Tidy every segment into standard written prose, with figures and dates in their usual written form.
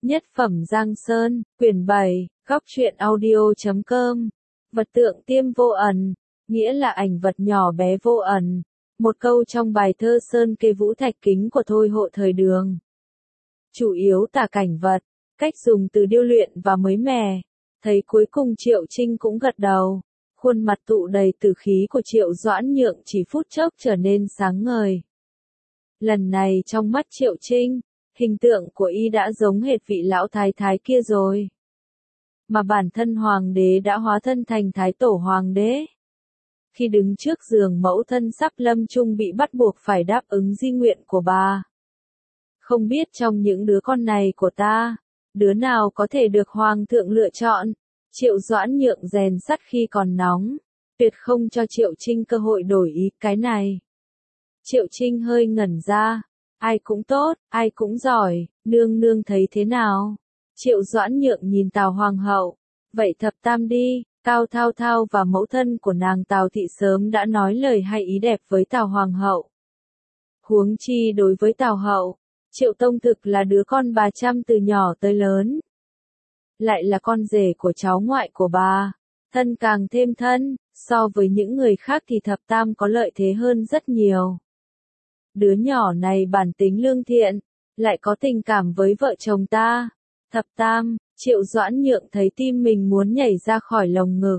Nhất phẩm Giang Sơn, quyển 7, góc truyện audio.com. Vật tượng tiêm vô ẩn, nghĩa là ảnh vật nhỏ bé vô ẩn. Một câu trong bài thơ Sơn Kê Vũ Thạch Kính của Thôi Hộ thời Đường. Chủ yếu tả cảnh vật, cách dùng từ điêu luyện và mới mẻ. Thấy cuối cùng Triệu Trinh cũng gật đầu. Khuôn mặt tụ đầy tử khí của Triệu Doãn Nhượng chỉ phút chốc trở nên sáng ngời. Lần này trong mắt Triệu Trinh, hình tượng của y đã giống hệt vị lão thái thái kia rồi. Mà bản thân hoàng đế đã hóa thân thành thái tổ hoàng đế. Khi đứng trước giường mẫu thân sắp lâm chung bị bắt buộc phải đáp ứng di nguyện của bà. Không biết trong những đứa con này của ta, đứa nào có thể được hoàng thượng lựa chọn. Triệu Doãn Nhượng rèn sắt khi còn nóng, tuyệt không cho Triệu Trinh cơ hội đổi ý cái này. Triệu Trinh hơi ngẩn ra, ai cũng tốt, ai cũng giỏi, nương nương thấy thế nào? Triệu Doãn Nhượng nhìn Tào Hoàng hậu, vậy thập tam đi. Cao Thao Thao và mẫu thân của nàng Tào Thị sớm đã nói lời hay ý đẹp với Tào Hoàng hậu. Huống chi đối với Tào hậu, Triệu Tông thực là đứa con bà chăm từ nhỏ tới lớn. Lại là con rể của cháu ngoại của bà, thân càng thêm thân, so với những người khác thì thập tam có lợi thế hơn rất nhiều. Đứa nhỏ này bản tính lương thiện, lại có tình cảm với vợ chồng ta. Thập tam, Triệu Doãn Nhượng thấy tim mình muốn nhảy ra khỏi lồng ngực.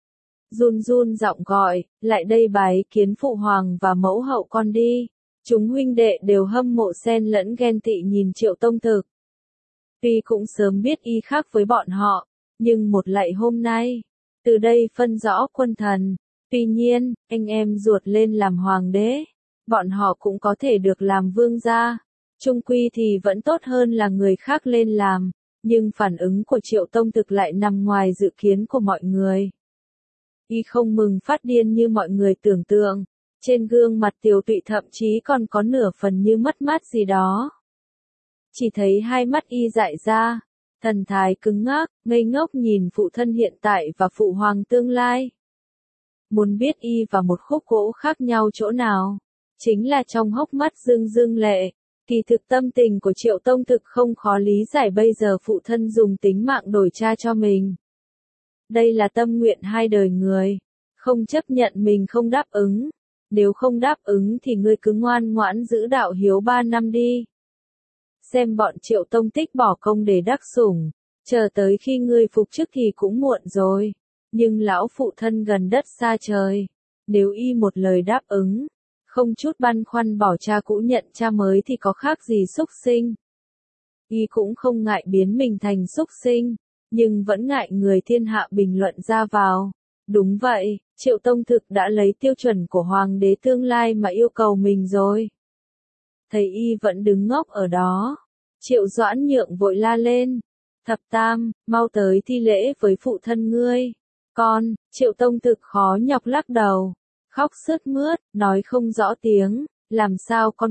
Run run giọng gọi, lại đây bái kiến phụ hoàng và mẫu hậu con đi. Chúng huynh đệ đều hâm mộ xen lẫn ghen tị nhìn Triệu Tông thực. Tuy cũng sớm biết y khác với bọn họ, nhưng một lạy hôm nay, từ đây phân rõ quân thần. Tuy nhiên, anh em ruột lên làm hoàng đế, bọn họ cũng có thể được làm vương gia. Chung quy thì vẫn tốt hơn là người khác lên làm, nhưng phản ứng của Triệu Tông thực lại nằm ngoài dự kiến của mọi người. Y không mừng phát điên như mọi người tưởng tượng, trên gương mặt tiều tụy thậm chí còn có nửa phần như mất mát gì đó. Chỉ thấy hai mắt y dại ra, thần thái cứng ngắc, ngây ngốc nhìn phụ thân hiện tại và phụ hoàng tương lai. Muốn biết y và một khúc gỗ khác nhau chỗ nào, chính là trong hốc mắt rưng rưng lệ. Kỳ thực tâm tình của Triệu Tông thực không khó lý giải bây giờ phụ thân dùng tính mạng đổi cha cho mình. Đây là tâm nguyện hai đời người, không chấp nhận mình không đáp ứng. Nếu không đáp ứng thì ngươi cứ ngoan ngoãn giữ đạo hiếu 3 năm đi. Xem bọn Triệu Tông tích bỏ công để đắc sủng, chờ tới khi ngươi phục chức thì cũng muộn rồi. Nhưng lão phụ thân gần đất xa trời, nếu y một lời đáp ứng, không chút băn khoăn bỏ cha cũ nhận cha mới thì có khác gì súc sinh. Y cũng không ngại biến mình thành súc sinh, nhưng vẫn ngại người thiên hạ bình luận ra vào. Đúng vậy, Triệu Tông thực đã lấy tiêu chuẩn của hoàng đế tương lai mà yêu cầu mình rồi. Thấy y vẫn đứng ngốc ở đó, Triệu Doãn Nhượng vội la lên. Thập tam, mau tới thi lễ với phụ thân ngươi. Con, Triệu Tông thực khó nhọc lắc đầu. Khóc sướt mướt, nói không rõ tiếng, làm sao con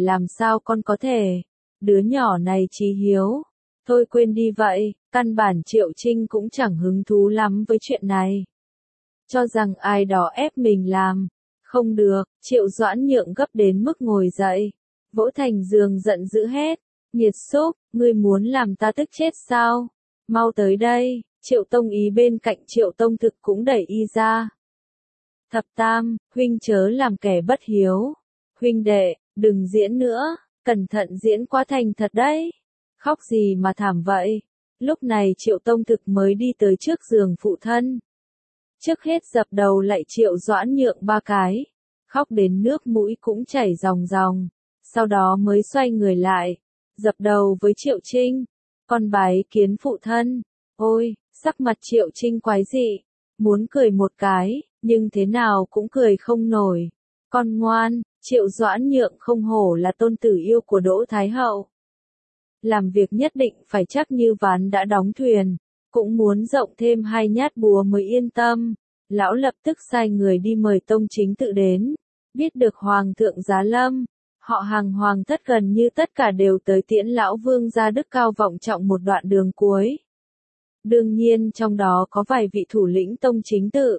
có thể, đứa nhỏ này chí hiếu. Thôi quên đi vậy, căn bản Triệu Trinh cũng chẳng hứng thú lắm với chuyện này. Cho rằng ai đó ép mình làm, không được, Triệu Doãn Nhượng gấp đến mức ngồi dậy, vỗ thành giường giận dữ hết, nghiệt xúc, ngươi muốn làm ta tức chết sao? Mau tới đây, Triệu Tông ý bên cạnh Triệu Tông thực cũng đẩy y ra. Thập tam, huynh chớ làm kẻ bất hiếu. Huynh đệ, đừng diễn nữa, cẩn thận diễn quá thành thật đấy. Khóc gì mà thảm vậy? Lúc này Triệu Tông thực mới đi tới trước giường phụ thân. Trước hết dập đầu lạy Triệu Doãn Nhượng 3 cái, khóc đến nước mũi cũng chảy ròng ròng. Sau đó mới xoay người lại, dập đầu với Triệu Trinh. Con bái kiến phụ thân. Ôi, sắc mặt Triệu Trinh quái dị, muốn cười một cái, nhưng thế nào cũng cười không nổi. Con ngoan, Triệu Doãn Nhượng không hổ là tôn tử yêu của Đỗ Thái Hậu. Làm việc nhất định phải chắc như ván đã đóng thuyền, cũng muốn rộng thêm 2 nhát búa mới yên tâm. Lão lập tức sai người đi mời tông chính tự đến. Biết được Hoàng thượng giá lâm, họ Hàng hoàng thất gần như tất cả đều tới tiễn lão vương gia đức cao vọng trọng một đoạn đường cuối. Đương nhiên trong đó có vài vị thủ lĩnh tông chính tự.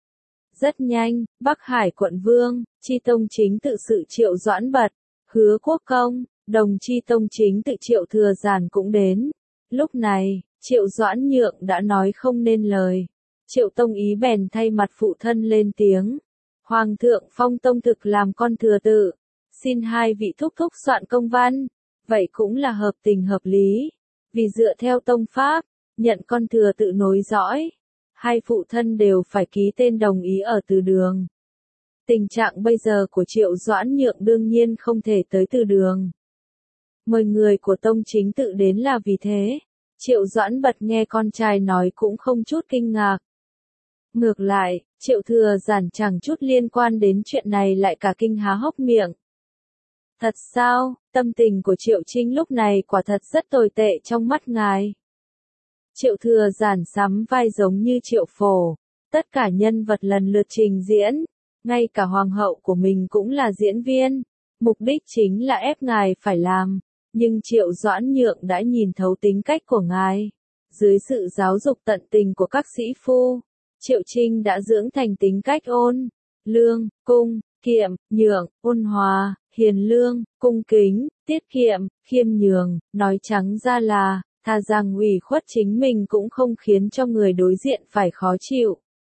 Rất nhanh, Bắc Hải quận vương, chi tông chính tự sự Triệu Doãn Bật, Hứa Quốc Công, đồng chi tông chính tự Triệu Thừa Giản cũng đến. Lúc này, Triệu Doãn Nhượng đã nói không nên lời. Triệu Tông Ý bèn thay mặt phụ thân lên tiếng. Hoàng thượng phong Tông Thực làm con thừa tự. Xin hai vị thúc thúc soạn công văn. Vậy cũng là hợp tình hợp lý. Vì dựa theo tông pháp, nhận con thừa tự nối dõi. Hai phụ thân đều phải ký tên đồng ý ở từ đường. Tình trạng bây giờ của Triệu Doãn Nhượng đương nhiên không thể tới từ đường. Mời người của tông chính tự đến là vì thế. Triệu Doãn Bật nghe con trai nói cũng không chút kinh ngạc. Ngược lại, Triệu Thừa Giản chẳng chút liên quan đến chuyện này lại cả kinh há hốc miệng. Thật sao, tâm tình của Triệu Trinh lúc này quả thật rất tồi tệ trong mắt ngài. Triệu Thừa Giản sắm vai giống như Triệu Phổ, tất cả nhân vật lần lượt trình diễn, ngay cả hoàng hậu của mình cũng là diễn viên, mục đích chính là ép ngài phải làm, nhưng Triệu Doãn Nhượng đã nhìn thấu tính cách của ngài. Dưới sự giáo dục tận tình của các sĩ phu, Triệu Trinh đã dưỡng thành tính cách ôn, lương, cung, kiệm, nhượng, ôn hòa, hiền lương, cung kính, tiết kiệm, khiêm nhường, nói trắng ra là, thà rằng ủy khuất chính mình cũng không khiến cho người đối diện phải khó chịu.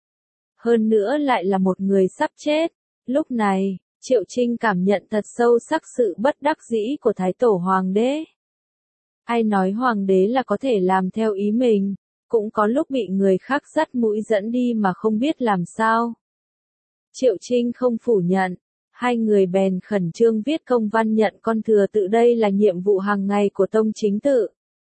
Hơn nữa lại là một người sắp chết. Lúc này, Triệu Trinh cảm nhận thật sâu sắc sự bất đắc dĩ của Thái Tổ Hoàng đế. Ai nói Hoàng đế là có thể làm theo ý mình, cũng có lúc bị người khác dắt mũi dẫn đi mà không biết làm sao. Triệu Trinh không phủ nhận, hai người bèn khẩn trương viết công văn nhận con thừa tự, đây là nhiệm vụ hàng ngày của tông chính tự.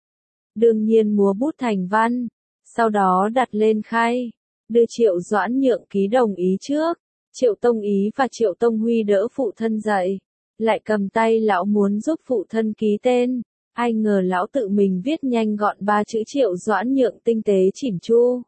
Đương nhiên múa bút thành văn, sau đó đặt lên khay, đưa Triệu Doãn Nhượng ký đồng ý trước. Triệu Tông Ý và Triệu Tông Huy đỡ phụ thân dậy, lại cầm tay lão muốn giúp phụ thân ký tên. Ai ngờ lão tự mình viết nhanh gọn 3 chữ Triệu Doãn Nhượng tinh tế chỉn chu.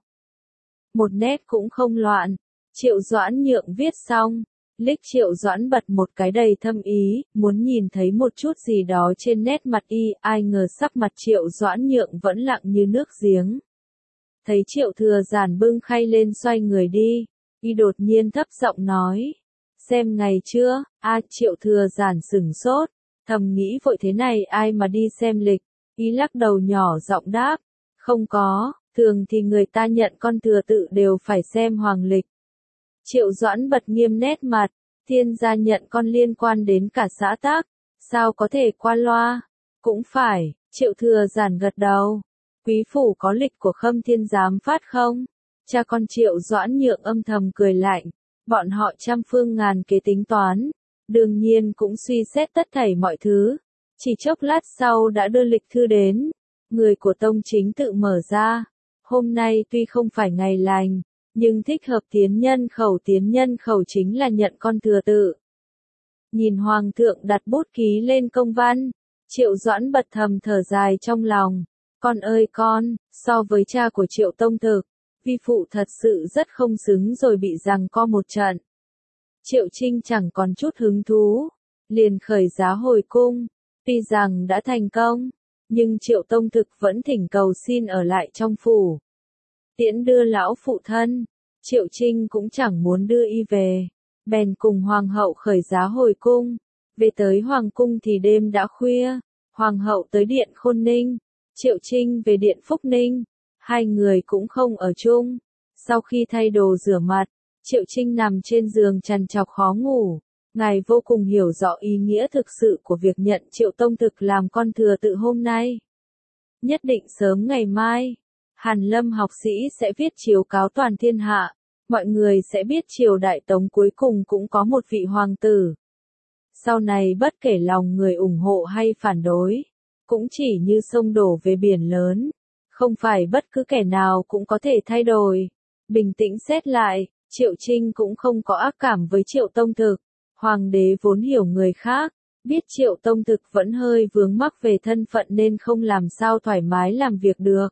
Một nét cũng không loạn. Triệu Doãn Nhượng viết xong, liếc Triệu Doãn Bật một cái đầy thâm ý, muốn nhìn thấy một chút gì đó trên nét mặt y, ai ngờ sắc mặt Triệu Doãn Nhượng vẫn lặng như nước giếng. Thấy Triệu Thừa Giản bưng khay lên xoay người đi, y đột nhiên thấp giọng nói, xem ngày chưa? Triệu Thừa Giản sửng sốt, thầm nghĩ vội thế này ai mà đi xem lịch, y lắc đầu nhỏ giọng đáp, không có, thường thì người ta nhận con thừa tự đều phải xem hoàng lịch. Triệu Doãn Bật nghiêm nét mặt, thiên gia nhận con liên quan đến cả xã tắc, sao có thể qua loa? Cũng phải, Triệu Thừa Giản gật đầu. Quý phủ có lịch của Khâm Thiên Giám phát không? Cha con Triệu Doãn Nhượng âm thầm cười lạnh, bọn họ trăm phương ngàn kế tính toán, đương nhiên cũng suy xét tất thảy mọi thứ. Chỉ chốc lát sau đã đưa lịch thư đến, người của tông chính tự mở ra. Hôm nay tuy không phải ngày lành, nhưng thích hợp tiến nhân khẩu chính là nhận con thừa tự. Nhìn Hoàng thượng đặt bút ký lên công văn, Triệu Doãn Bật thầm thở dài trong lòng. Con ơi con, so với cha của Triệu Tông Thực, vi phụ thật sự rất không xứng rồi bị giằng co một trận. Triệu Trinh chẳng còn chút hứng thú, liền khởi giá hồi cung, tuy rằng đã thành công, nhưng Triệu Tông Thực vẫn thỉnh cầu xin ở lại trong phủ. Tiễn đưa lão phụ thân, Triệu Trinh cũng chẳng muốn đưa y về, bèn cùng Hoàng hậu khởi giá hồi cung. Về tới Hoàng cung thì đêm đã khuya, Hoàng hậu tới điện Khôn Ninh, Triệu Trinh về điện Phúc Ninh, hai người cũng không ở chung. Sau khi thay đồ rửa mặt, Triệu Trinh nằm trên giường trằn trọc khó ngủ. Ngài vô cùng hiểu rõ ý nghĩa thực sự của việc nhận Triệu Tông Thực làm con thừa tự hôm nay. Nhất định sớm ngày mai, Hàn Lâm học sĩ sẽ viết chiếu cáo toàn thiên hạ, mọi người sẽ biết triều Đại Tống cuối cùng cũng có một vị hoàng tử. Sau này bất kể lòng người ủng hộ hay phản đối, cũng chỉ như sông đổ về biển lớn, không phải bất cứ kẻ nào cũng có thể thay đổi. Bình tĩnh xét lại, Triệu Trinh cũng không có ác cảm với Triệu Tông Thực. Hoàng đế vốn hiểu người khác, biết Triệu Tông Thực vẫn hơi vướng mắc về thân phận nên không làm sao thoải mái làm việc được.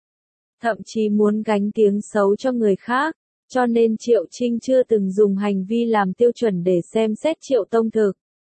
Thậm chí muốn gánh tiếng xấu cho người khác, cho nên Triệu Trinh chưa từng dùng hành vi làm tiêu chuẩn để xem xét Triệu Tông Thực.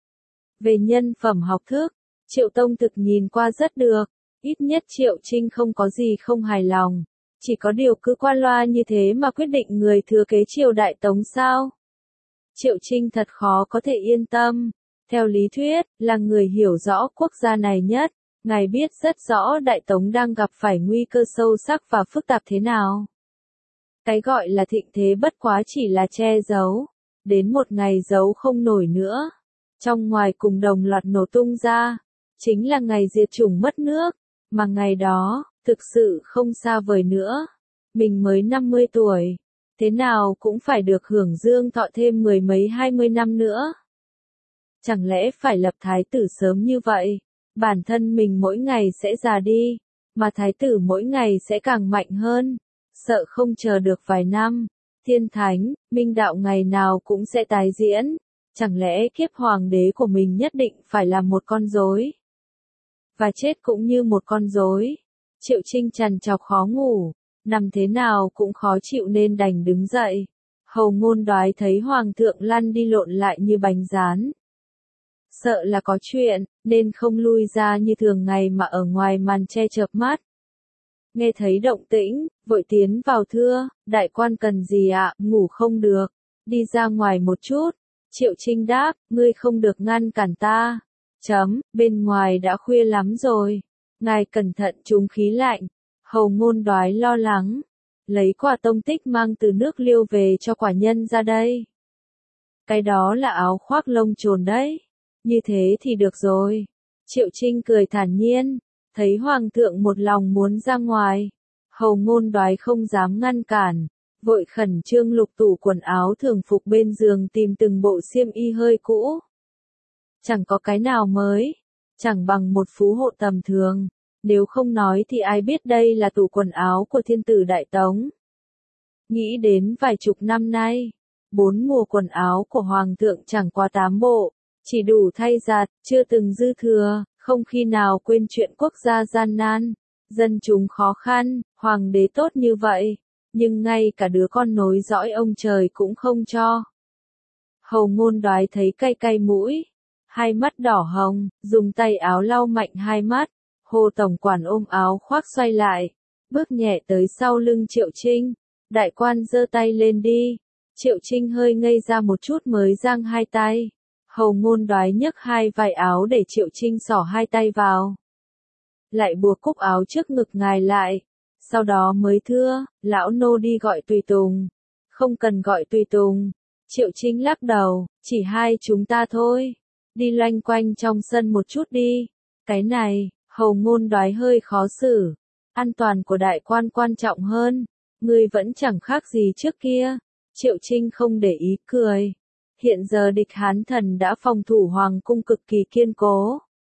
Về nhân phẩm học thức, Triệu Tông Thực nhìn qua rất được, ít nhất Triệu Trinh không có gì không hài lòng. Chỉ có điều cứ qua loa như thế mà quyết định người thừa kế triều Đại Tống sao? Triệu Trinh thật khó có thể yên tâm. Theo lý thuyết, là người hiểu rõ quốc gia này nhất, Ngài biết rất rõ Đại Tống đang gặp phải nguy cơ sâu sắc và phức tạp thế nào. Cái gọi là thịnh thế bất quá chỉ là che giấu, đến một ngày giấu không nổi nữa. Trong ngoài cùng đồng loạt nổ tung ra, chính là ngày diệt chủng mất nước, mà ngày đó, thực sự không xa vời nữa. Mình mới 50 tuổi, thế nào cũng phải được hưởng dương thọ thêm mười mấy 20 năm nữa. Chẳng lẽ phải lập thái tử sớm như vậy? Bản thân mình mỗi ngày sẽ già đi, mà thái tử mỗi ngày sẽ càng mạnh hơn. Sợ không chờ được vài năm, thiên thánh, minh đạo ngày nào cũng sẽ tái diễn. Chẳng lẽ kiếp hoàng đế của mình nhất định phải là một con rối? Và chết cũng như một con rối. Triệu Trinh trằn trọc khó ngủ, nằm thế nào cũng khó chịu nên đành đứng dậy. Hầu Ngôn Đoái thấy hoàng thượng lăn đi lộn lại như bánh rán. Sợ là có chuyện, nên không lui ra như thường ngày mà ở ngoài màn che chợp mắt. Nghe thấy động tĩnh, vội tiến vào thưa, đại quan cần gì ạ, ngủ không được, đi ra ngoài một chút. Triệu Trinh đáp, ngươi không được ngăn cản ta. Bên ngoài đã khuya lắm rồi. Ngài cẩn thận trúng khí lạnh. Hầu Ngôn Đoái lo lắng. Lấy quả tông tích mang từ nước Liêu về cho quả nhân ra đây. Cái đó là áo khoác lông trồn đấy. Như thế thì được rồi. Triệu Trinh cười thản nhiên. Thấy hoàng thượng một lòng muốn ra ngoài. Hầu Ngôn Đoái không dám ngăn cản. Vội khẩn trương lục tủ quần áo thường phục bên giường tìm từng bộ xiêm y hơi cũ. Chẳng có cái nào mới, chẳng bằng một phú hộ tầm thường, nếu không nói thì ai biết đây là tủ quần áo của thiên tử Đại Tống. Nghĩ đến vài chục năm nay, 4 mùa quần áo của hoàng thượng chẳng qua 8 bộ, chỉ đủ thay giặt, chưa từng dư thừa, không khi nào quên chuyện quốc gia gian nan, dân chúng khó khăn, hoàng đế tốt như vậy, nhưng ngay cả đứa con nối dõi ông trời cũng không cho. Hầu Ngôn Đoái thấy cay cay mũi, hai mắt đỏ hồng, dùng tay áo lau mạnh hai mắt. Hồ tổng quản ôm áo khoác xoay lại, bước nhẹ tới sau lưng Triệu Trinh. Đại quan giơ tay lên đi. Triệu Trinh hơi ngây ra một chút mới giang hai tay. Hầu Ngôn Đoái nhấc hai vai áo để Triệu Trinh xỏ hai tay vào. Lại buộc cúc áo trước ngực ngài lại. Sau đó mới thưa, lão nô đi gọi tùy tùng. Không cần gọi tùy tùng. Triệu Trinh lắc đầu, chỉ hai chúng ta thôi. Đi loanh quanh trong sân một chút đi. Cái này, Hầu Ngôn Đoái hơi khó xử. An toàn của đại quan quan trọng hơn. Ngươi vẫn chẳng khác gì trước kia. Triệu Trinh không để ý cười. Hiện giờ địch Hán thần đã phòng thủ hoàng cung cực kỳ kiên cố.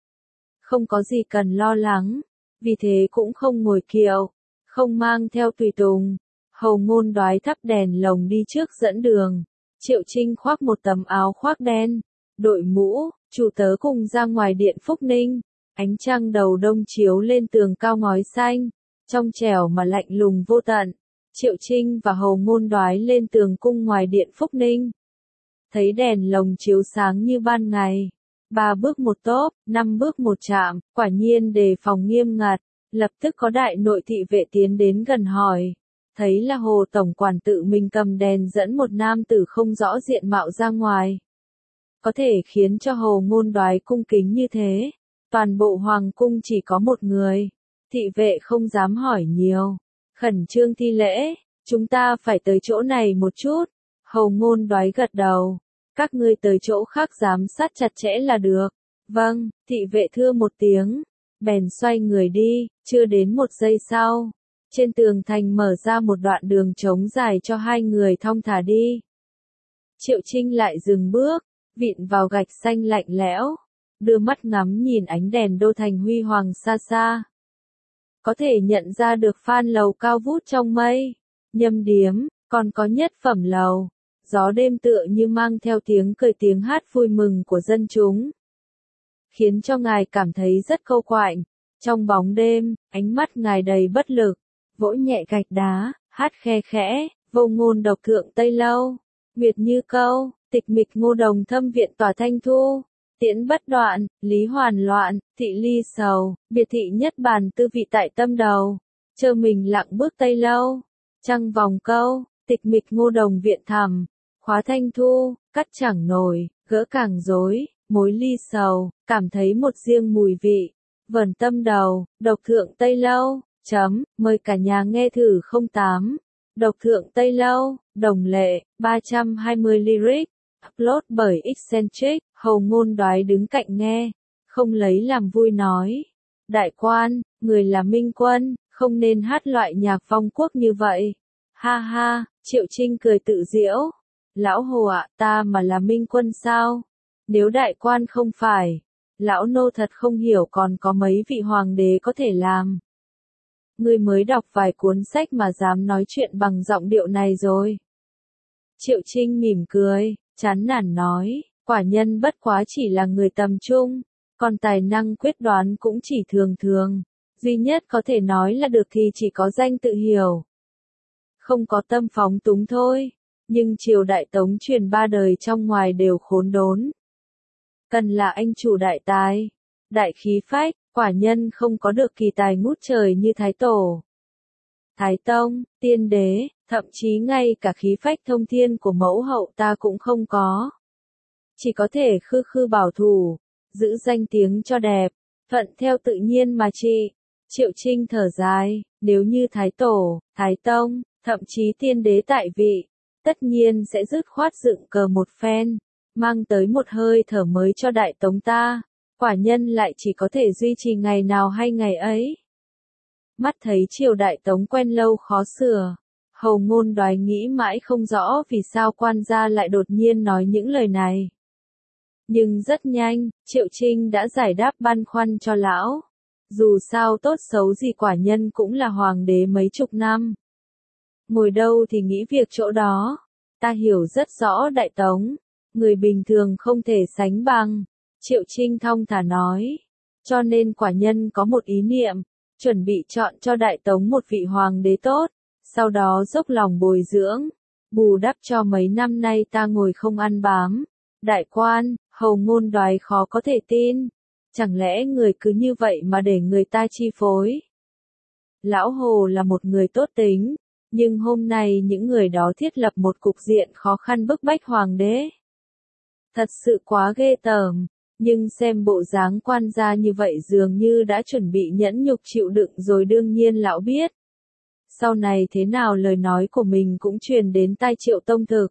Không có gì cần lo lắng. Vì thế cũng không ngồi kiệu. Không mang theo tùy tùng. Hầu Ngôn Đoái thắp đèn lồng đi trước dẫn đường. Triệu Trinh khoác một tấm áo khoác đen. Đội mũ, chủ tớ cùng ra ngoài điện Phúc Ninh. Ánh trăng đầu đông chiếu lên tường cao ngói xanh. Trong trẻo mà lạnh lùng vô tận. Triệu Trinh và Hầu Ngôn Đoái lên tường cung ngoài điện Phúc Ninh. Thấy đèn lồng chiếu sáng như ban ngày. 3 bước một tốp, 5 bước một chạm, quả nhiên đề phòng nghiêm ngặt. Lập tức có đại nội thị vệ tiến đến gần hỏi. Thấy là Hồ tổng quản tự mình cầm đèn dẫn một nam tử không rõ diện mạo ra ngoài. Có thể khiến cho Hầu Ngôn Đoái cung kính như thế. Toàn bộ hoàng cung chỉ có một người. Thị vệ không dám hỏi nhiều. Khẩn trương thi lễ, chúng ta phải tới chỗ này một chút. Hầu Ngôn Đoái gật đầu. Các ngươi tới chỗ khác giám sát chặt chẽ là được. Vâng, thị vệ thưa một tiếng. Bèn xoay người đi, chưa đến một giây sau. Trên tường thành mở ra một đoạn đường trống dài cho hai người thong thả đi. Triệu Trinh lại dừng bước, vịn vào gạch xanh lạnh lẽo. Đưa mắt ngắm nhìn ánh đèn đô thành huy hoàng xa xa. Có thể nhận ra được phan lầu cao vút trong mây. Nhâm điếm, còn có nhất phẩm lầu. Gió đêm tựa như mang theo tiếng cười tiếng hát vui mừng của dân chúng. Khiến cho ngài cảm thấy rất câu quạnh. Trong bóng đêm, ánh mắt ngài đầy bất lực. Vỗ nhẹ gạch đá, hát khe khẽ, vô ngôn độc thượng Tây Lâu. Nguyệt như câu, tịch mịch ngô đồng thâm viện tỏa thanh thu. Tiễn bất đoạn, lý hoàn loạn, thị ly sầu, biệt thị nhất bàn tư vị tại tâm đầu. Chơ mình lặng bước Tây Lâu. Trăng vòng câu, tịch mịch ngô đồng viện thẳm. Khóa thanh thu, cắt chẳng nổi, gỡ càng rối, mối ly sầu, cảm thấy một riêng mùi vị. Vẩn Tâm Đầu, độc thượng Tây Lâu, mời cả nhà nghe thử 08. Độc thượng Tây Lâu, Đồng Lệ, 320 lyric, upload bởi Eccentric, Hầu Ngôn Đoái đứng cạnh nghe, không lấy làm vui nói. Đại quan, người là Minh Quân, không nên hát loại nhạc vong quốc như vậy. Ha ha, Triệu Trinh cười tự giễu. Lão Hồ ạ, ta mà là Minh Quân sao? Nếu đại quan không phải, lão nô thật không hiểu còn có mấy vị hoàng đế có thể làm. Ngươi mới đọc vài cuốn sách mà dám nói chuyện bằng giọng điệu này rồi. Triệu Trinh mỉm cười, chán nản nói, quả nhân bất quá chỉ là người tầm trung, còn tài năng quyết đoán cũng chỉ thường thường, duy nhất có thể nói là được thì chỉ có danh tự hiểu. Không có tâm phóng túng thôi, nhưng triều đại Tống truyền 3 đời trong ngoài đều khốn đốn. Cần là anh chủ đại tài, đại khí phách, quả nhân không có được kỳ tài ngút trời như Thái Tổ, Thái Tông, Tiên Đế, thậm chí ngay cả khí phách thông thiên của mẫu hậu ta cũng không có. Chỉ có thể khư khư bảo thủ, giữ danh tiếng cho đẹp, thuận theo tự nhiên mà chị. Triệu Trinh thở dài, nếu như Thái Tổ, Thái Tông, thậm chí Tiên Đế tại vị, tất nhiên sẽ dứt khoát dựng cờ một phen, mang tới một hơi thở mới cho đại Tống ta, quả nhân lại chỉ có thể duy trì ngày nào hay ngày ấy. Mắt thấy triều đại Tống quen lâu khó sửa, Hầu Ngôn Đoái nghĩ mãi không rõ vì sao quan gia lại đột nhiên nói những lời này. Nhưng rất nhanh, Triệu Trinh đã giải đáp băn khoăn cho lão. Dù sao tốt xấu gì quả nhân cũng là hoàng đế mấy chục năm. Ngồi đâu thì nghĩ việc chỗ đó. Ta hiểu rất rõ đại Tống, người bình thường không thể sánh bằng. Triệu Trinh thong thả nói. Cho nên quả nhân có một ý niệm, chuẩn bị chọn cho đại Tống một vị hoàng đế tốt, sau đó dốc lòng bồi dưỡng, bù đắp cho mấy năm nay ta ngồi không ăn bám. Đại quan, Hầu Ngôn Đoái khó có thể tin. Chẳng lẽ người cứ như vậy mà để người ta chi phối? Lão Hồ là một người tốt tính, nhưng hôm nay những người đó thiết lập một cục diện khó khăn bức bách hoàng đế. Thật sự quá ghê tởm, nhưng xem bộ dáng quan gia như vậy dường như đã chuẩn bị nhẫn nhục chịu đựng rồi đương nhiên lão biết. Sau này thế nào lời nói của mình cũng truyền đến tai Triệu Tông Thực.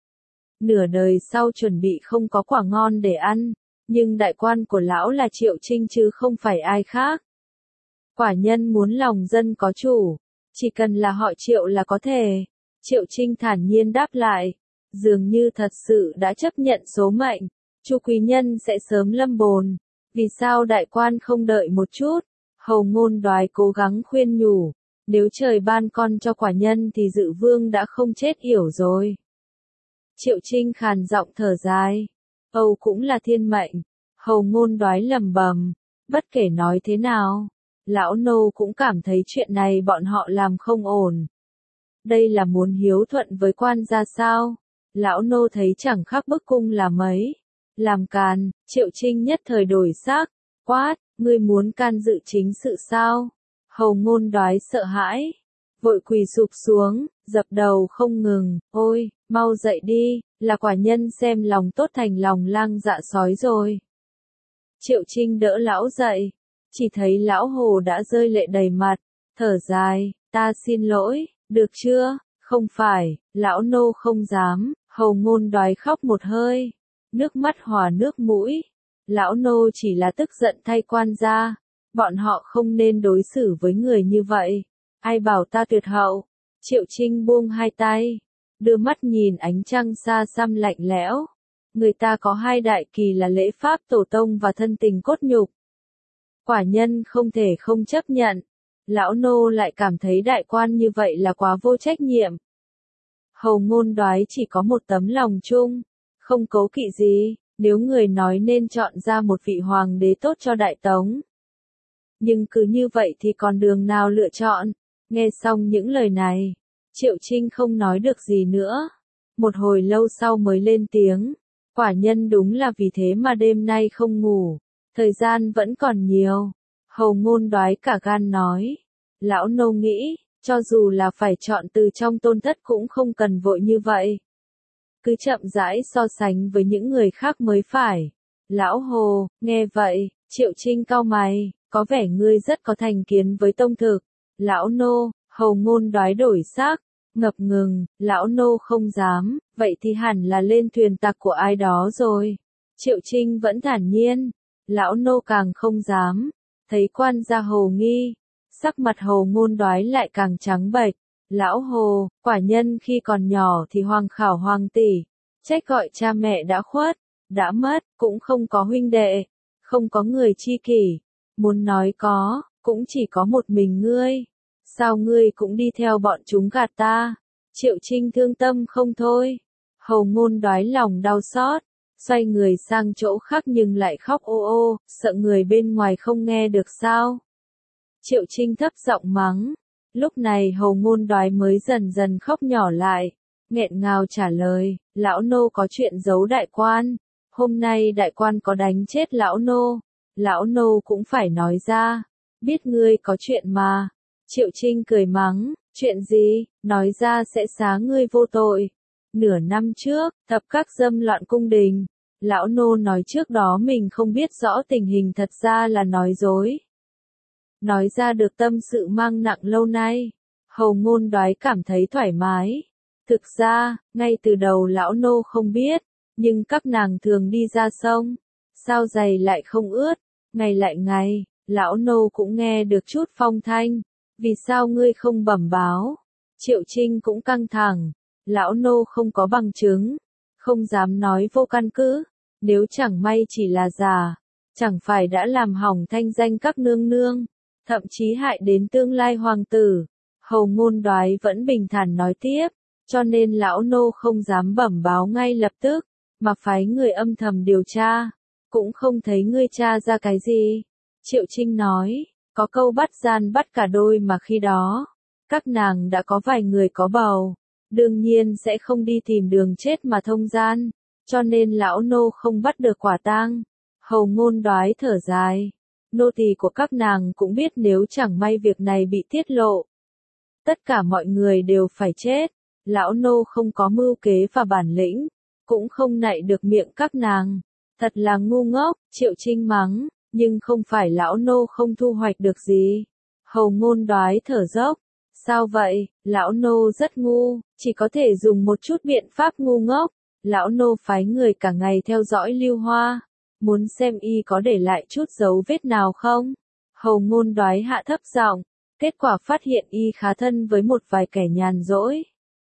Nửa đời sau chuẩn bị không có quả ngon để ăn, nhưng đại quan của lão là Triệu Trinh chứ không phải ai khác. Quả nhân muốn lòng dân có chủ, chỉ cần là họ Triệu là có thể. Triệu Trinh thản nhiên đáp lại, dường như thật sự đã chấp nhận số mệnh, Chu quý nhân sẽ sớm lâm bồn. Vì sao đại quan không đợi một chút? Hầu Ngôn Đoái cố gắng khuyên nhủ, nếu trời ban con cho quả nhân thì Dự Vương đã không chết yểu rồi. Triệu Trinh khàn giọng thở dài. Âu cũng là thiên mệnh. Hầu Ngôn Đoái lẩm bẩm. Bất kể nói thế nào, lão nô cũng cảm thấy chuyện này bọn họ làm không ổn. Đây là muốn hiếu thuận với quan gia sao? Lão nô thấy chẳng khác bức cung là mấy. Làm càn, Triệu Trinh nhất thời đổi sắc. Quát, ngươi muốn can dự chính sự sao? Hầu Ngôn Đoái sợ hãi, vội quỳ sụp xuống, dập đầu không ngừng. Ôi, mau dậy đi, là quả nhân xem lòng tốt thành lòng lang dạ sói rồi. Triệu Trinh đỡ lão dậy, chỉ thấy lão Hồ đã rơi lệ đầy mặt, thở dài, ta xin lỗi, được chưa? Không phải, lão nô không dám. Hầu Ngôn Đoái khóc một hơi, nước mắt hòa nước mũi. Lão nô chỉ là tức giận thay quan gia, bọn họ không nên đối xử với người như vậy. Ai bảo ta tuyệt hậu? Triệu Trinh buông hai tay, đưa mắt nhìn ánh trăng xa xăm lạnh lẽo. Người ta có hai đại kỳ là lễ pháp tổ tông và thân tình cốt nhục. Quả nhân không thể không chấp nhận. Lão nô lại cảm thấy đại quan như vậy là quá vô trách nhiệm. Hầu Ngôn Đoái chỉ có một tấm lòng chung, không cố kỵ gì, nếu người nói nên chọn ra một vị hoàng đế tốt cho đại Tống. Nhưng cứ như vậy thì còn đường nào lựa chọn? Nghe xong những lời này, Triệu Trinh không nói được gì nữa. Một hồi lâu sau mới lên tiếng. Quả nhân đúng là vì thế mà đêm nay không ngủ. Thời gian vẫn còn nhiều. Hầu Ngôn Đoái cả gan nói. Lão nô nghĩ, cho dù là phải chọn từ trong tôn thất cũng không cần vội như vậy. Cứ chậm rãi so sánh với những người khác mới phải. Lão Hồ, nghe vậy, Triệu Trinh cau mày, có vẻ ngươi rất có thành kiến với tông thực. Lão nô, Hầu Ngôn Đoái đổi sắc, ngập ngừng, lão nô không dám, vậy thì hẳn là lên thuyền tặc của ai đó rồi. Triệu Trinh vẫn thản nhiên, lão nô càng không dám, thấy quan gia Hồ nghi, sắc mặt Hầu Ngôn Đoái lại càng trắng bệch. Lão Hồ, quả nhân khi còn nhỏ thì hoàng khảo hoàng tỷ, trách gọi cha mẹ đã khuất, đã mất, cũng không có huynh đệ, không có người chi kỷ, muốn nói có, cũng chỉ có một mình ngươi. Sao ngươi cũng đi theo bọn chúng gạt ta? Triệu Trinh thương tâm không thôi. Hầu Ngôn Đoái lòng đau xót, xoay người sang chỗ khác nhưng lại khóc ô ô, sợ người bên ngoài không nghe được sao? Triệu Trinh thấp giọng mắng. Lúc này Hầu Ngôn Đoái mới dần dần khóc nhỏ lại, nghẹn ngào trả lời, lão nô có chuyện giấu đại quan, hôm nay đại quan có đánh chết lão nô cũng phải nói ra, biết ngươi có chuyện mà. Triệu Trinh cười mắng, chuyện gì, nói ra sẽ xá ngươi vô tội. Nửa năm trước, thập các dâm loạn cung đình, lão nô nói trước đó mình không biết rõ tình hình thật ra là nói dối. Nói ra được tâm sự mang nặng lâu nay, Hầu Ngôn Đoái cảm thấy thoải mái. Thực ra, ngay từ đầu lão nô không biết, nhưng các nàng thường đi ra sông, sao giày lại không ướt, ngày lại ngày, lão nô cũng nghe được chút phong thanh, vì sao ngươi không bẩm báo? Triệu Trinh cũng căng thẳng, lão nô không có bằng chứng, không dám nói vô căn cứ, nếu chẳng may chỉ là giả, chẳng phải đã làm hỏng thanh danh các nương nương, thậm chí hại đến tương lai hoàng tử. Hầu Ngôn Đoái vẫn bình thản nói tiếp, cho nên lão nô không dám bẩm báo ngay lập tức, mà phái người âm thầm điều tra, cũng không thấy ngươi tra ra cái gì. Triệu Trinh nói, có câu bắt gian bắt cả đôi mà khi đó, các nàng đã có vài người có bầu, đương nhiên sẽ không đi tìm đường chết mà thông gian, cho nên lão nô không bắt được quả tang. Hầu Ngôn Đoái thở dài, nô tỳ của các nàng cũng biết nếu chẳng may việc này bị tiết lộ, tất cả mọi người đều phải chết, lão nô không có mưu kế và bản lĩnh, cũng không nạy được miệng các nàng, thật là ngu ngốc. Triệu Trinh mắng, nhưng không phải lão nô không thu hoạch được gì. Hầu Ngôn Đoái thở dốc, sao vậy, lão nô rất ngu, chỉ có thể dùng một chút biện pháp ngu ngốc, lão nô phái người cả ngày theo dõi Lưu Hoa, muốn xem y có để lại chút dấu vết nào không. Hầu Ngôn Đoái hạ thấp giọng, kết quả phát hiện y khá thân với một vài kẻ nhàn rỗi.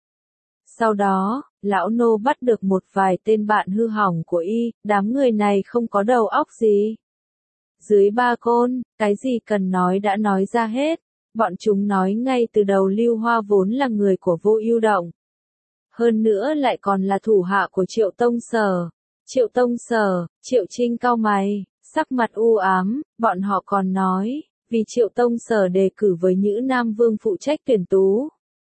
Sau đó, lão nô bắt được một vài tên bạn hư hỏng của y, đám người này không có đầu óc gì. Dưới ba côn, cái gì cần nói đã nói ra hết, bọn chúng nói ngay từ đầu Lưu Hoa vốn là người của Vô Ưu Động. Hơn nữa lại còn là thủ hạ của Triệu Tông Sở. Triệu Tông Sở, Triệu Trinh cau mày, sắc mặt u ám, bọn họ còn nói, vì Triệu Tông Sở đề cử với Nhữ Nam Vương phụ trách tuyển tú,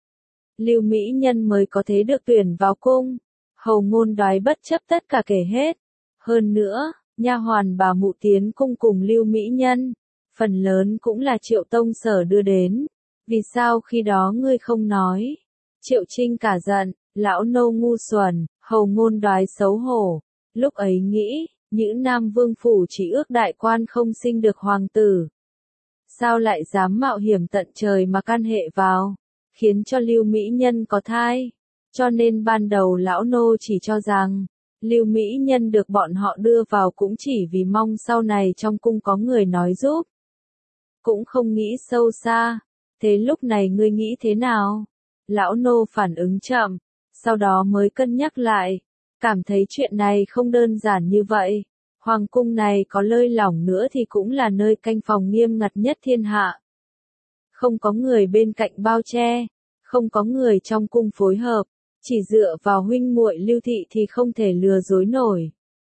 Lưu Mỹ Nhân mới có thể được tuyển vào cung. Hầu Ngôn Đoái bất chấp tất cả kể hết. Hơn nữa, nha hoàn bà mụ tiến cung cùng Lưu Mỹ Nhân, phần lớn cũng là Triệu Tông Sở đưa đến. Vì sao khi đó ngươi không nói? Triệu Trinh cả giận, lão nô ngu xuẩn. Hầu Ngôn Đoái xấu hổ. Lúc ấy nghĩ, Nhữ Nam Vương phủ chỉ ước đại quan không sinh được hoàng tử, sao lại dám mạo hiểm tận trời mà can hệ vào, khiến cho Lưu Mỹ Nhân có thai. Cho nên ban đầu lão nô chỉ cho rằng, Lưu Mỹ Nhân được bọn họ đưa vào cũng chỉ vì mong sau này trong cung có người nói giúp. Cũng không nghĩ sâu xa. Thế lúc này ngươi nghĩ thế nào? Lão nô phản ứng chậm, sau đó mới cân nhắc lại, cảm thấy chuyện này không đơn giản như vậy. Hoàng cung này có lơi lỏng nữa thì cũng là nơi canh phòng nghiêm ngặt nhất thiên hạ. Không có người bên cạnh bao che, không có người trong cung phối hợp, chỉ dựa vào huynh muội Lưu thị thì không thể lừa dối nổi.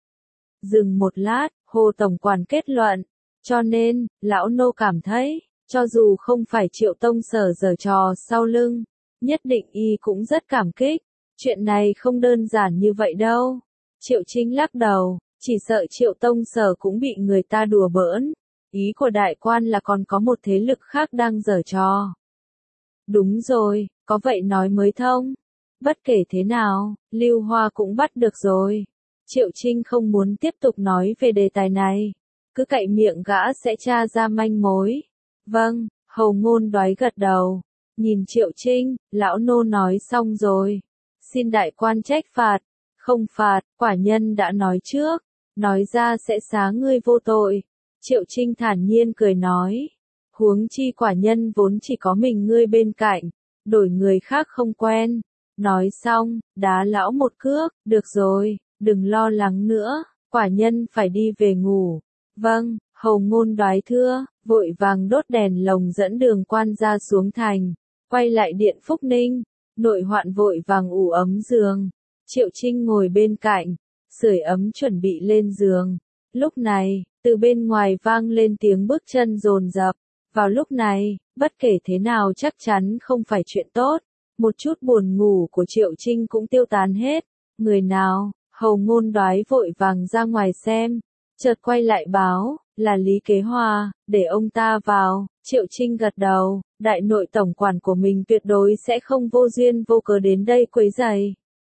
Dừng một lát, Hồ tổng quản kết luận, cho nên, lão nô cảm thấy, cho dù không phải Triệu Tông Sở giở trò sau lưng, nhất định y cũng rất cảm kích, chuyện này không đơn giản như vậy đâu. Triệu Trinh lắc đầu, chỉ sợ Triệu Tông Sở cũng bị người ta đùa bỡn. Ý của đại quan là còn có một thế lực khác đang giở trò. Đúng rồi, có vậy nói mới thông. Bất kể thế nào, Lưu Hoa cũng bắt được rồi. Triệu Trinh không muốn tiếp tục nói về đề tài này. cứ cậy miệng gã sẽ tra ra manh mối. Vâng, Hầu Ngôn Đoái gật đầu. Nhìn Triệu Trinh, lão nô nói xong rồi. Xin đại quan trách phạt. Không phạt, quả nhân đã nói trước. Nói ra sẽ xá ngươi vô tội. Triệu Trinh thản nhiên cười nói. Huống chi quả nhân vốn chỉ có mình ngươi bên cạnh. Đổi người khác không quen. Nói xong, đá lão một cước. Được rồi, đừng lo lắng nữa. Quả nhân phải đi về ngủ. Vâng, Hầu Ngôn Đoái thưa, vội vàng đốt đèn lồng dẫn đường quan ra xuống thành. Quay lại điện Phúc Ninh. Nội hoạn vội vàng ủ ấm giường. Triệu Trinh ngồi bên cạnh, sưởi ấm chuẩn bị lên giường. Lúc này, từ bên ngoài vang lên tiếng bước chân dồn dập. Vào lúc này, bất kể thế nào chắc chắn không phải chuyện tốt. Một chút buồn ngủ của Triệu Trinh cũng tiêu tán hết. Người nào? Hầu Ngôn Đoái vội vàng ra ngoài xem. Chợt quay lại báo, là Lý Kế Hoa, để ông ta vào. Triệu Trinh gật đầu, đại nội tổng quản của mình tuyệt đối sẽ không vô duyên vô cớ đến đây quấy rầy.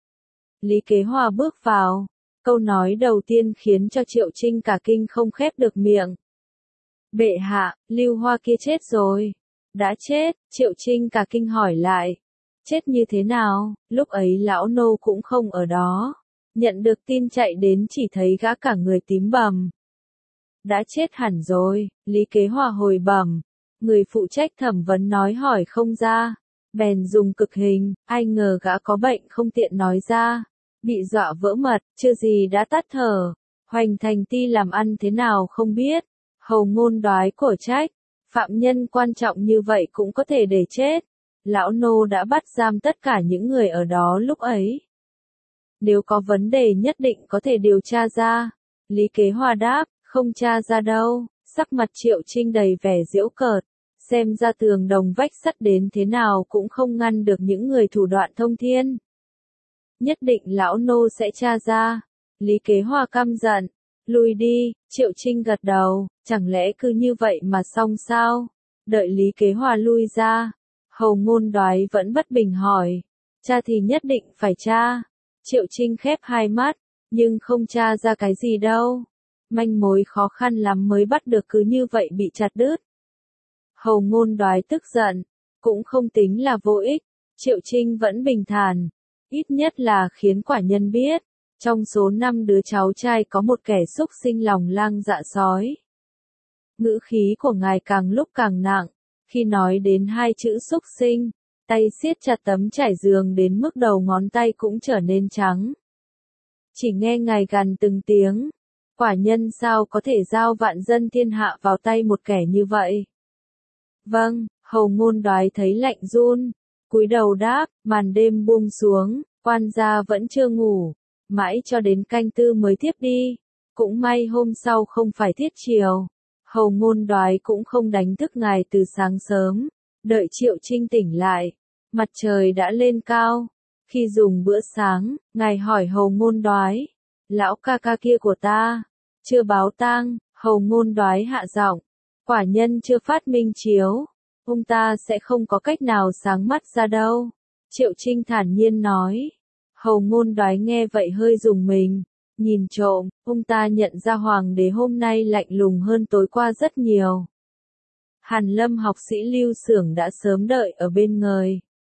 Lý Kế Hoa bước vào. Câu nói đầu tiên khiến cho Triệu Trinh cả kinh không khép được miệng. Bệ hạ, Lưu Hoa kia chết rồi. Đã chết, Triệu Trinh cả kinh hỏi lại. Chết như thế nào? Lúc ấy lão nô cũng không ở đó. Nhận được tin chạy đến chỉ thấy gã cả người tím bầm. Đã chết hẳn rồi, Lý Kế Hoa hồi bẩm. Người phụ trách thẩm vấn nói hỏi không ra. Bèn dùng cực hình, ai ngờ gã có bệnh không tiện nói ra. Bị dọa vỡ mật, chưa gì đã tắt thở. Hoành Thành Ti làm ăn thế nào không biết. Hầu Ngôn Đoái cổ trách. Phạm nhân quan trọng như vậy cũng có thể để chết. Lão nô đã bắt giam tất cả những người ở đó lúc ấy. Nếu có vấn đề nhất định có thể điều tra ra. Lý Kế Hoa đáp, không tra ra đâu. Sắc mặt Triệu Trinh đầy vẻ giễu cợt. Xem ra tường đồng vách sắt đến thế nào cũng không ngăn được những người thủ đoạn thông thiên. Nhất định lão nô sẽ tra ra. Lý Kế Hoa căm giận. Lui đi, Triệu Trinh gật đầu, chẳng lẽ cứ như vậy mà xong sao? Đợi Lý Kế Hoa lui ra. Hầu Ngôn Đoái vẫn bất bình hỏi. Tra thì nhất định phải tra. Triệu Trinh khép hai mắt, nhưng không tra ra cái gì đâu. Manh mối khó khăn lắm mới bắt được cứ như vậy bị chặt đứt. Hầu Ngôn Đoái tức giận, cũng không tính là vô ích. Triệu Trinh vẫn bình thản. Ít nhất là khiến quả nhân biết. Trong số 5 đứa cháu trai có một kẻ xúc sinh lòng lang dạ sói. Ngữ khí của ngài càng lúc càng nặng. Khi nói đến hai chữ xúc sinh, tay siết chặt tấm trải giường đến mức đầu ngón tay cũng trở nên trắng. Chỉ nghe ngài gằn từng tiếng. Quả nhân sao có thể giao vạn dân thiên hạ vào tay một kẻ như vậy? Vâng, Hầu Ngôn Đoái thấy lạnh run. Cúi đầu đáp, màn đêm buông xuống, quan gia vẫn chưa ngủ. Mãi cho đến canh tư mới tiếp đi. Cũng may hôm sau không phải thiết chiều. Hầu Ngôn Đoái cũng không đánh thức ngài từ sáng sớm. Đợi Triệu Trinh tỉnh lại. Mặt trời đã lên cao. Khi dùng bữa sáng, ngài hỏi Hầu Ngôn Đoái. Lão ca ca kia của ta. Chưa báo tang. Hầu Ngôn Đoái hạ giọng. Quả nhân chưa phát minh chiếu. Ông ta sẽ không có cách nào sáng mắt ra đâu. Triệu Trinh thản nhiên nói. Hầu Ngôn Đoái nghe vậy hơi rùng mình. Nhìn trộm, ông ta nhận ra hoàng đế hôm nay lạnh lùng hơn tối qua rất nhiều. Hàn Lâm học sĩ Lưu Xưởng đã sớm đợi ở bên người.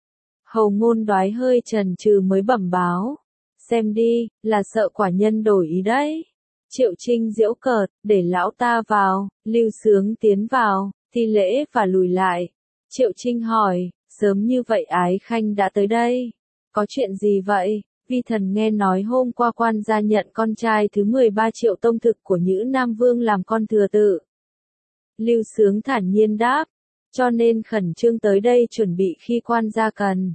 Hầu Ngôn Đoái hơi chần chừ mới bẩm báo. Xem đi, là sợ quả nhân đổi ý đấy. Triệu Trinh giễu cợt, để lão ta vào. Lưu Xướng tiến vào, thi lễ và lùi lại. Triệu Trinh hỏi, sớm như vậy Ái Khanh đã tới đây. Có chuyện gì vậy? Vi thần nghe nói hôm qua quan gia nhận con trai thứ 13 Triệu tông thực của Nhữ Nam Vương làm con thừa tự. Lưu Xướng thản nhiên đáp, cho nên khẩn trương tới đây chuẩn bị khi quan gia cần.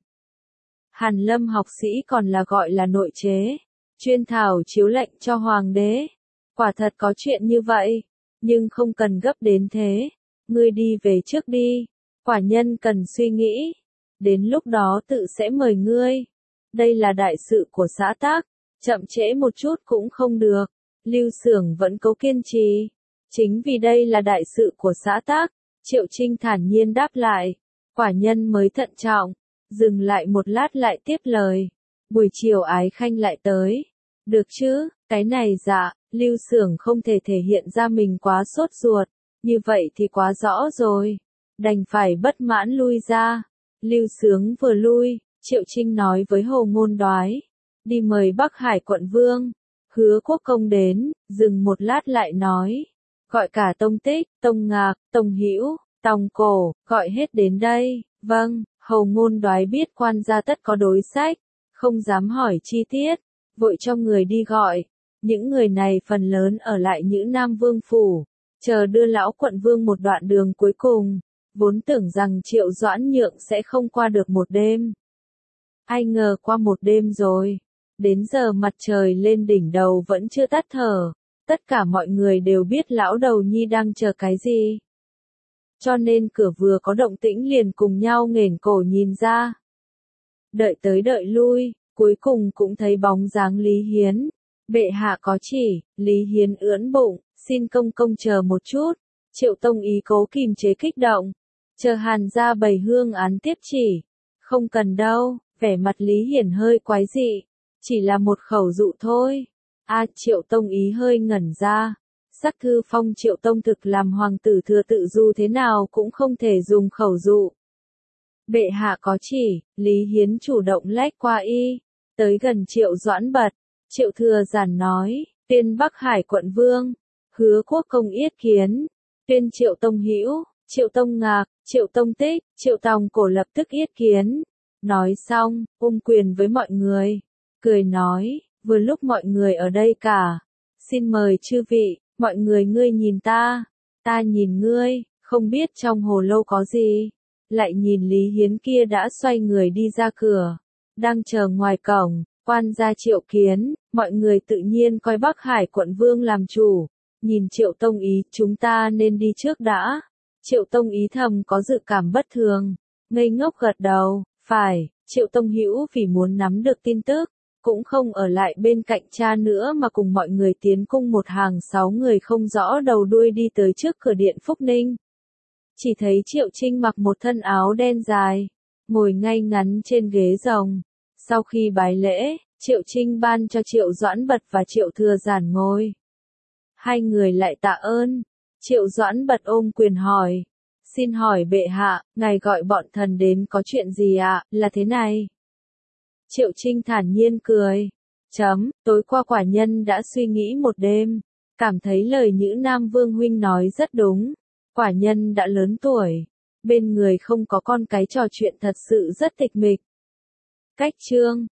Hàn Lâm học sĩ còn là gọi là nội chế, chuyên thảo chiếu lệnh cho hoàng đế. Quả thật có chuyện như vậy, nhưng không cần gấp đến thế. Ngươi đi về trước đi, quả nhân cần suy nghĩ. Đến lúc đó tự sẽ mời ngươi. Đây là đại sự của xã tắc, chậm trễ một chút cũng không được. Lưu Xưởng vẫn cố kiên trì. Chính vì đây là đại sự của xã tắc, Triệu Trinh thản nhiên đáp lại. Quả nhân mới thận trọng, dừng lại một lát lại tiếp lời. Buổi chiều Ái Khanh lại tới. Được chứ, cái này dạ, Lưu Xưởng không thể thể hiện ra mình quá sốt ruột, như vậy thì quá rõ rồi. Đành phải bất mãn lui ra. Lưu Xướng vừa lui, Triệu Trinh nói với Hồ Ngôn Đoái, đi mời Bắc Hải quận vương. Hứa Quốc Công đến, dừng một lát lại nói, gọi cả Tông Tích, Tông Ngạc, Tông Hữu, Tòng Cổ, gọi hết đến đây. Vâng, Hồ Ngôn Đoái biết quan gia tất có đối sách, không dám hỏi chi tiết, vội cho người đi gọi. Những người này phần lớn ở lại Nhữ Nam Vương phủ, chờ đưa lão quận vương một đoạn đường cuối cùng, vốn tưởng rằng Triệu Doãn Nhượng sẽ không qua được một đêm. Ai ngờ qua một đêm rồi, đến giờ mặt trời lên đỉnh đầu vẫn chưa tắt thở, tất cả mọi người đều biết lão đầu nhi đang chờ cái gì. Cho nên cửa vừa có động tĩnh liền cùng nhau nghển cổ nhìn ra. Đợi tới đợi lui, cuối cùng cũng thấy bóng dáng Lý Hiến. Bệ hạ có chỉ, Lý Hiến ưỡn bụng, xin công công chờ một chút. Triệu Tông ý cố kìm chế kích động, chờ Hàn gia bày hương án tiếp chỉ. Không cần đâu, vẻ mặt Lý Hiển hơi quái dị, chỉ là một khẩu dụ thôi. Triệu Tông ý hơi ngẩn ra. Sắc thư phong Triệu Tông thực làm hoàng tử thừa tự dù thế nào cũng không thể dùng khẩu dụ. Bệ hạ có chỉ, Lý Hiến chủ động lách qua y, tới gần Triệu Doãn Bật. Triệu Thừa Giản nói, tuyên Bắc Hải quận vương, Hứa Quốc Công yết kiến, tuyên Triệu Tông Hữu, Triệu Tông Ngạc, Triệu Tông Tích, Triệu Tòng Cổ lập tức yết kiến. Nói xong, quyền với mọi người, cười nói, vừa lúc mọi người ở đây cả, xin mời chư vị, mọi người ngươi nhìn ta nhìn ngươi, không biết trong hồ lô có gì. Lại nhìn Lý Hiến kia đã xoay người đi ra cửa, đang chờ ngoài cổng, quan gia Triệu kiến, mọi người tự nhiên coi Bắc Hải quận vương làm chủ. Nhìn Triệu Tông ý, chúng ta nên đi trước đã. Triệu Tông ý thầm có dự cảm bất thường, ngây ngốc gật đầu, phải. Triệu Tông Hữu vì muốn nắm được tin tức, cũng không ở lại bên cạnh cha nữa mà cùng mọi người tiến cung một hàng 6 người không rõ đầu đuôi đi tới trước cửa điện Phúc Ninh. Chỉ thấy Triệu Trinh mặc một thân áo đen dài, ngồi ngay ngắn trên ghế rồng. Sau khi bái lễ, Triệu Trinh ban cho Triệu Doãn Bật và Triệu Thừa Giản ngồi. Hai người lại tạ ơn. Triệu Doãn Bật ôm quyền hỏi, xin hỏi bệ hạ, ngài gọi bọn thần đến có chuyện gì ạ? Là thế này. Triệu Trinh thản nhiên cười. Tối qua quả nhân đã suy nghĩ một đêm, cảm thấy lời Nhữ Nam Vương huynh nói rất đúng. Quả nhân đã lớn tuổi, bên người không có con cái, trò chuyện thật sự rất tịch mịch. Cách chương